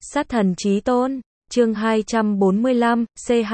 Sát thần chí tôn, chương 245,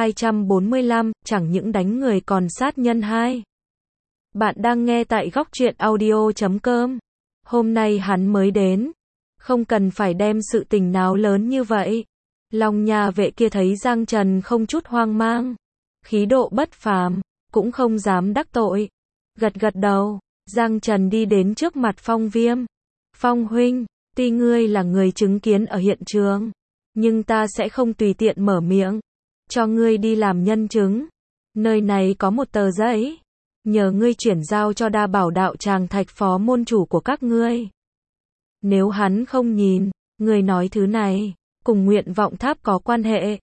C245, chẳng những đánh người còn sát nhân 2. Bạn đang nghe tại góc truyện audio.com. Hôm nay hắn mới đến, không cần phải đem sự tình náo lớn như vậy. Long Nha vệ kia thấy Giang Trần không chút hoang mang, khí độ bất phàm, cũng không dám đắc tội. Gật gật đầu, Giang Trần đi đến trước mặt Phong Viêm. Phong huynh, tuy ngươi là người chứng kiến ở hiện trường, nhưng ta sẽ không tùy tiện mở miệng, cho ngươi đi làm nhân chứng. Nơi này có một tờ giấy, nhờ ngươi chuyển giao cho Đa Bảo đạo tràng thạch phó môn chủ của các ngươi. Nếu hắn không nhìn, ngươi nói thứ này, cùng nguyện vọng tháp có quan hệ.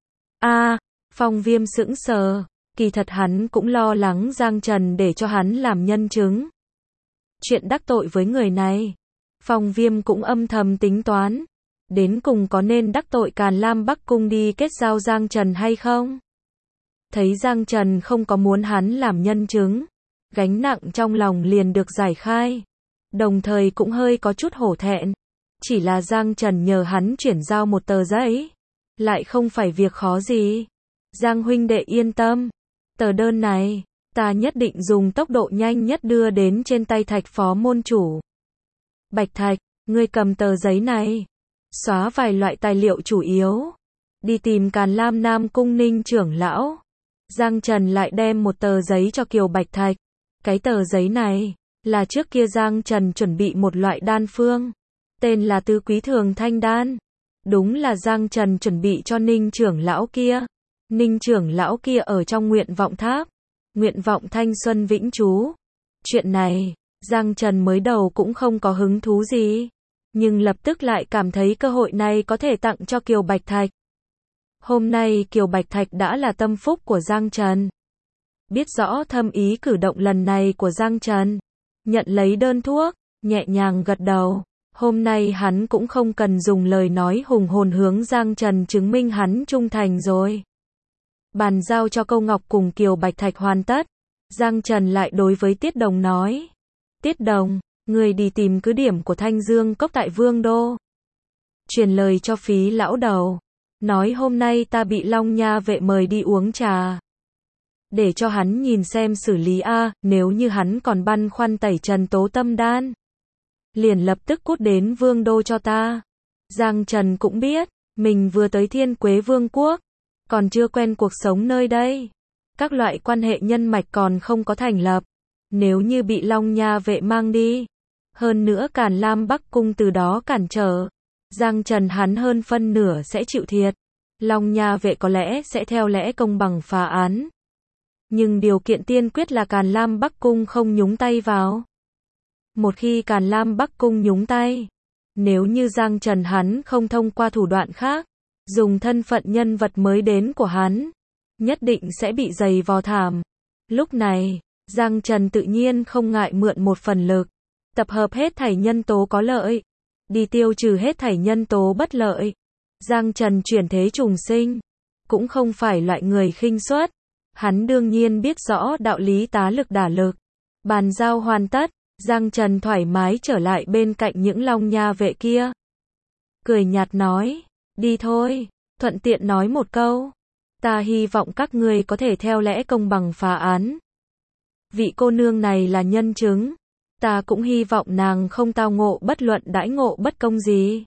Phong Viêm sững sờ, kỳ thật hắn cũng lo lắng Giang Trần để cho hắn làm nhân chứng. Chuyện đắc tội với người này, Phong Viêm cũng âm thầm tính toán, đến cùng có nên đắc tội Càn Lam Bắc Cung đi kết giao Giang Trần hay không? Thấy Giang Trần không có muốn hắn làm nhân chứng, gánh nặng trong lòng liền được giải khai, đồng thời cũng hơi có chút hổ thẹn. Chỉ là Giang Trần nhờ hắn chuyển giao một tờ giấy, lại không phải việc khó gì. Giang huynh đệ yên tâm, tờ đơn này, ta nhất định dùng tốc độ nhanh nhất đưa đến trên tay thạch phó môn chủ. Bạch Thạch, ngươi cầm tờ giấy này, xóa vài loại tài liệu chủ yếu, đi tìm Càn Lam Nam Cung Ninh trưởng lão. Giang Trần lại đem một tờ giấy cho Kiều Bạch Thạch. Cái tờ giấy này, là trước kia Giang Trần chuẩn bị một loại đan phương, tên là Tứ Quý Thường Thanh Đan. Đúng là Giang Trần chuẩn bị cho Ninh trưởng lão kia. Ninh trưởng lão kia ở trong nguyện vọng tháp, nguyện vọng thanh xuân vĩnh trú. Chuyện này, Giang Trần mới đầu cũng không có hứng thú gì, nhưng lập tức lại cảm thấy cơ hội này có thể tặng cho Kiều Bạch Thạch. Hôm nay Kiều Bạch Thạch đã là tâm phúc của Giang Trần. Biết rõ thâm ý cử động lần này của Giang Trần, nhận lấy đơn thuốc, nhẹ nhàng gật đầu. Hôm nay hắn cũng không cần dùng lời nói hùng hồn hướng Giang Trần chứng minh hắn trung thành rồi. Bàn giao cho Câu Ngọc cùng Kiều Bạch Thạch hoàn tất, Giang Trần lại đối với Tiết Đồng nói. Tiết Đồng, người đi tìm cứ điểm của Thanh Dương Cốc tại Vương Đô. Truyền lời cho Phí lão đầu, nói hôm nay ta bị Long Nha vệ mời đi uống trà. Để cho hắn nhìn xem xử lý nếu như hắn còn băn khoăn tẩy trần tố tâm đan, liền lập tức cút đến Vương Đô cho ta. Giang Trần cũng biết, mình vừa tới Thiên Quế Vương quốc, còn chưa quen cuộc sống nơi đây. Các loại quan hệ nhân mạch còn không có thành lập. Nếu như bị Long Nha vệ mang đi, hơn nữa Càn Lam Bắc Cung từ đó cản trở, Giang Trần hắn hơn phân nửa sẽ chịu thiệt. Long Nha vệ có lẽ sẽ theo lẽ công bằng phá án, nhưng điều kiện tiên quyết là Càn Lam Bắc Cung không nhúng tay vào. Một khi Càn Lam Bắc Cung nhúng tay, nếu như Giang Trần hắn không thông qua thủ đoạn khác, dùng thân phận nhân vật mới đến của hắn, nhất định sẽ bị giày vò thảm. Lúc này, Giang Trần tự nhiên không ngại mượn một phần lực, tập hợp hết thảy nhân tố có lợi, đi tiêu trừ hết thảy nhân tố bất lợi. Giang Trần chuyển thế trùng sinh, cũng không phải loại người khinh suất, hắn đương nhiên biết rõ đạo lý tá lực đả lực. Bàn giao hoàn tất, Giang Trần thoải mái trở lại bên cạnh những Long Nha vệ kia. Cười nhạt nói, đi thôi, thuận tiện nói một câu, ta hy vọng các ngươi có thể theo lẽ công bằng phá án. Vị cô nương này là nhân chứng, ta cũng hy vọng nàng không tao ngộ bất luận đãi ngộ bất công gì.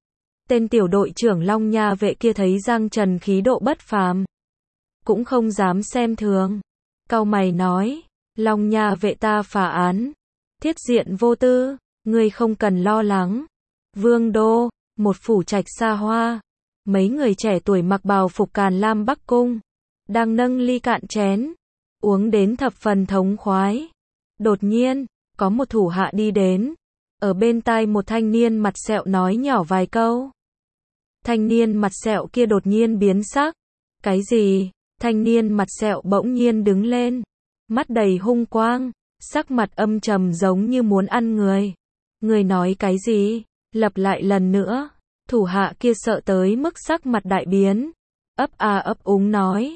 Tên tiểu đội trưởng Long Nha vệ kia thấy Giang Trần khí độ bất phàm, cũng không dám xem thường, cau mày nói, Long Nha vệ ta phá án, thiết diện vô tư, ngươi không cần lo lắng. Vương Đô, một phủ trạch xa hoa, mấy người trẻ tuổi mặc bào phục Càn Lam Bắc Cung, đang nâng ly cạn chén, uống đến thập phần thống khoái. Đột nhiên, có một thủ hạ đi đến, ở bên tai một thanh niên mặt sẹo nói nhỏ vài câu. Thanh niên mặt sẹo kia đột nhiên biến sắc. Cái gì? Thanh niên mặt sẹo bỗng nhiên đứng lên, mắt đầy hung quang, sắc mặt âm trầm giống như muốn ăn người. Người nói cái gì? Lặp lại lần nữa. Thủ hạ kia sợ tới mức sắc mặt đại biến, ấp úng nói.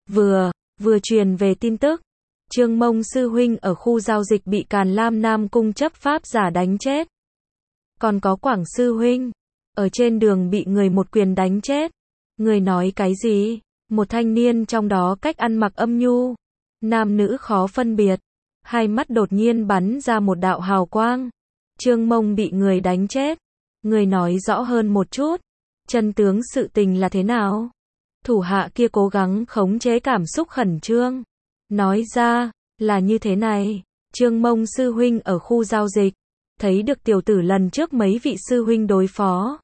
Vừa truyền về tin tức, Trương Mông sư huynh ở khu giao dịch bị Càn Lam Nam Cung chấp pháp giả đánh chết. Còn có Quảng sư huynh, ở trên đường bị người một quyền đánh chết. Người nói cái gì? Một thanh niên trong đó cách ăn mặc âm nhu, nam nữ khó phân biệt, hai mắt đột nhiên bắn ra một đạo hào quang. Trương Mông bị người đánh chết. Người nói rõ hơn một chút, chân tướng sự tình là thế nào? Thủ hạ kia cố gắng khống chế cảm xúc khẩn trương, nói ra, là như thế này, Trương Mông sư huynh ở khu giao dịch, thấy được tiểu tử lần trước mấy vị sư huynh đối phó.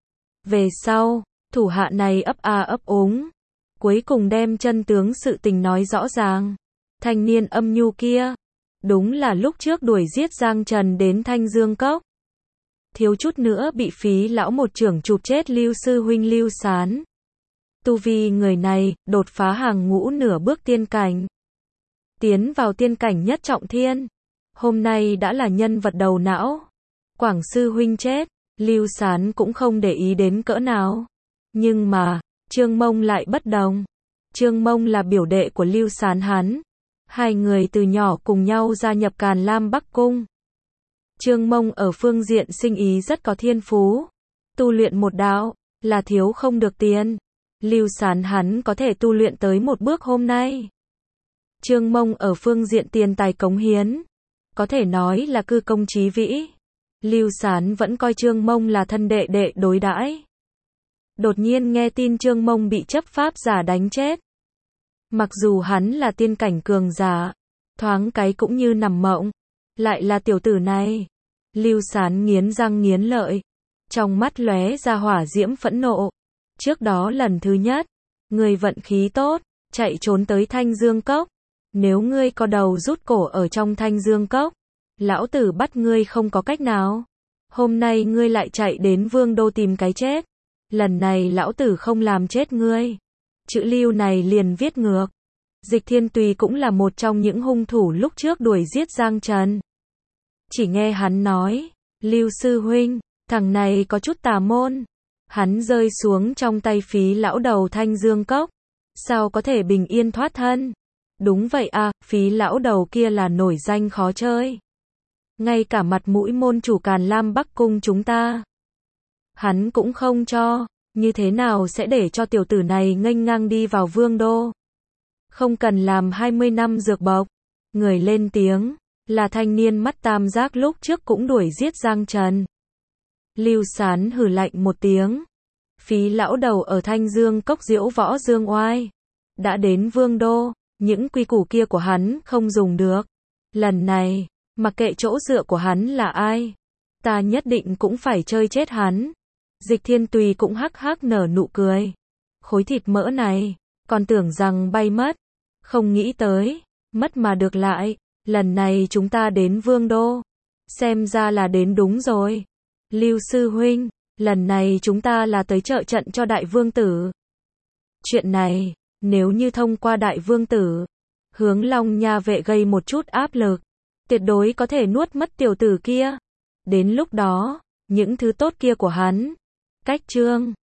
Về sau, thủ hạ này ấp a ấp úng, cuối cùng đem chân tướng sự tình nói rõ ràng. Thanh niên âm nhu kia, đúng là lúc trước đuổi giết Giang Trần đến Thanh Dương Cốc. Thiếu chút nữa bị Phí lão một chưởng chụp chết Lưu sư huynh Lưu Sán. Tu vi người này, đột phá hàng ngũ nửa bước tiên cảnh. Tiến vào tiên cảnh nhất trọng thiên. Hôm nay đã là nhân vật đầu não. Quảng sư huynh chết, Lưu Sán cũng không để ý đến cỡ nào. Nhưng mà, Trương Mông lại bất đồng. Trương Mông là biểu đệ của Lưu Sán hắn. Hai người từ nhỏ cùng nhau gia nhập Càn Lam Bắc Cung. Trương Mông ở phương diện sinh ý rất có thiên phú. Tu luyện một đạo, là thiếu không được tiền. Lưu Sán hắn có thể tu luyện tới một bước hôm nay. Trương Mông ở phương diện tiền tài cống hiến, có thể nói là cư công chí vĩ. Lưu Sán vẫn coi Trương Mông là thân đệ đệ đối đãi. Đột nhiên nghe tin Trương Mông bị chấp pháp giả đánh chết. Mặc dù hắn là tiên cảnh cường giả, thoáng cái cũng như nằm mộng. Lại là tiểu tử này. Lưu Sán nghiến răng nghiến lợi, trong mắt lóe ra hỏa diễm phẫn nộ. Trước đó lần thứ nhất, người vận khí tốt, chạy trốn tới Thanh Dương Cốc. Nếu ngươi có đầu rút cổ ở trong Thanh Dương Cốc, lão tử bắt ngươi không có cách nào. Hôm nay ngươi lại chạy đến Vương Đô tìm cái chết. Lần này lão tử không làm chết ngươi. Chữ Lưu này liền viết ngược. Dịch Thiên Tùy cũng là một trong những hung thủ lúc trước đuổi giết Giang Trần. Chỉ nghe hắn nói, Lưu sư huynh, thằng này có chút tà môn. Hắn rơi xuống trong tay Phí lão đầu Thanh Dương Cốc. Sao có thể bình yên thoát thân? Đúng vậy à, Phí lão đầu kia là nổi danh khó chơi. Ngay cả mặt mũi môn chủ Càn Lam Bắc Cung chúng ta, hắn cũng không cho. Như thế nào sẽ để cho tiểu tử này nghênh ngang đi vào Vương Đô? Không cần làm 20 năm dược bộc. Người lên tiếng, là thanh niên mắt tam giác lúc trước cũng đuổi giết Giang Trần. Lưu Sán hừ lạnh một tiếng. Phí lão đầu ở Thanh Dương Cốc diễu võ dương oai. Đã đến Vương Đô, những quy củ kia của hắn không dùng được. Lần này, mặc kệ chỗ dựa của hắn là ai, ta nhất định cũng phải chơi chết hắn. Dịch Thiên Tùy cũng hắc hắc nở nụ cười. Khối thịt mỡ này, còn tưởng rằng bay mất. Không nghĩ tới, mất mà được lại. Lần này chúng ta đến Vương Đô. Xem ra là đến đúng rồi. Lưu sư huynh, lần này chúng ta là tới trợ trận cho đại vương tử. Chuyện này, nếu như thông qua đại vương tử, hướng Long Nha vệ gây một chút áp lực, tuyệt đối có thể nuốt mất tiểu tử kia. Đến lúc đó, những thứ tốt kia của hắn, cách Trương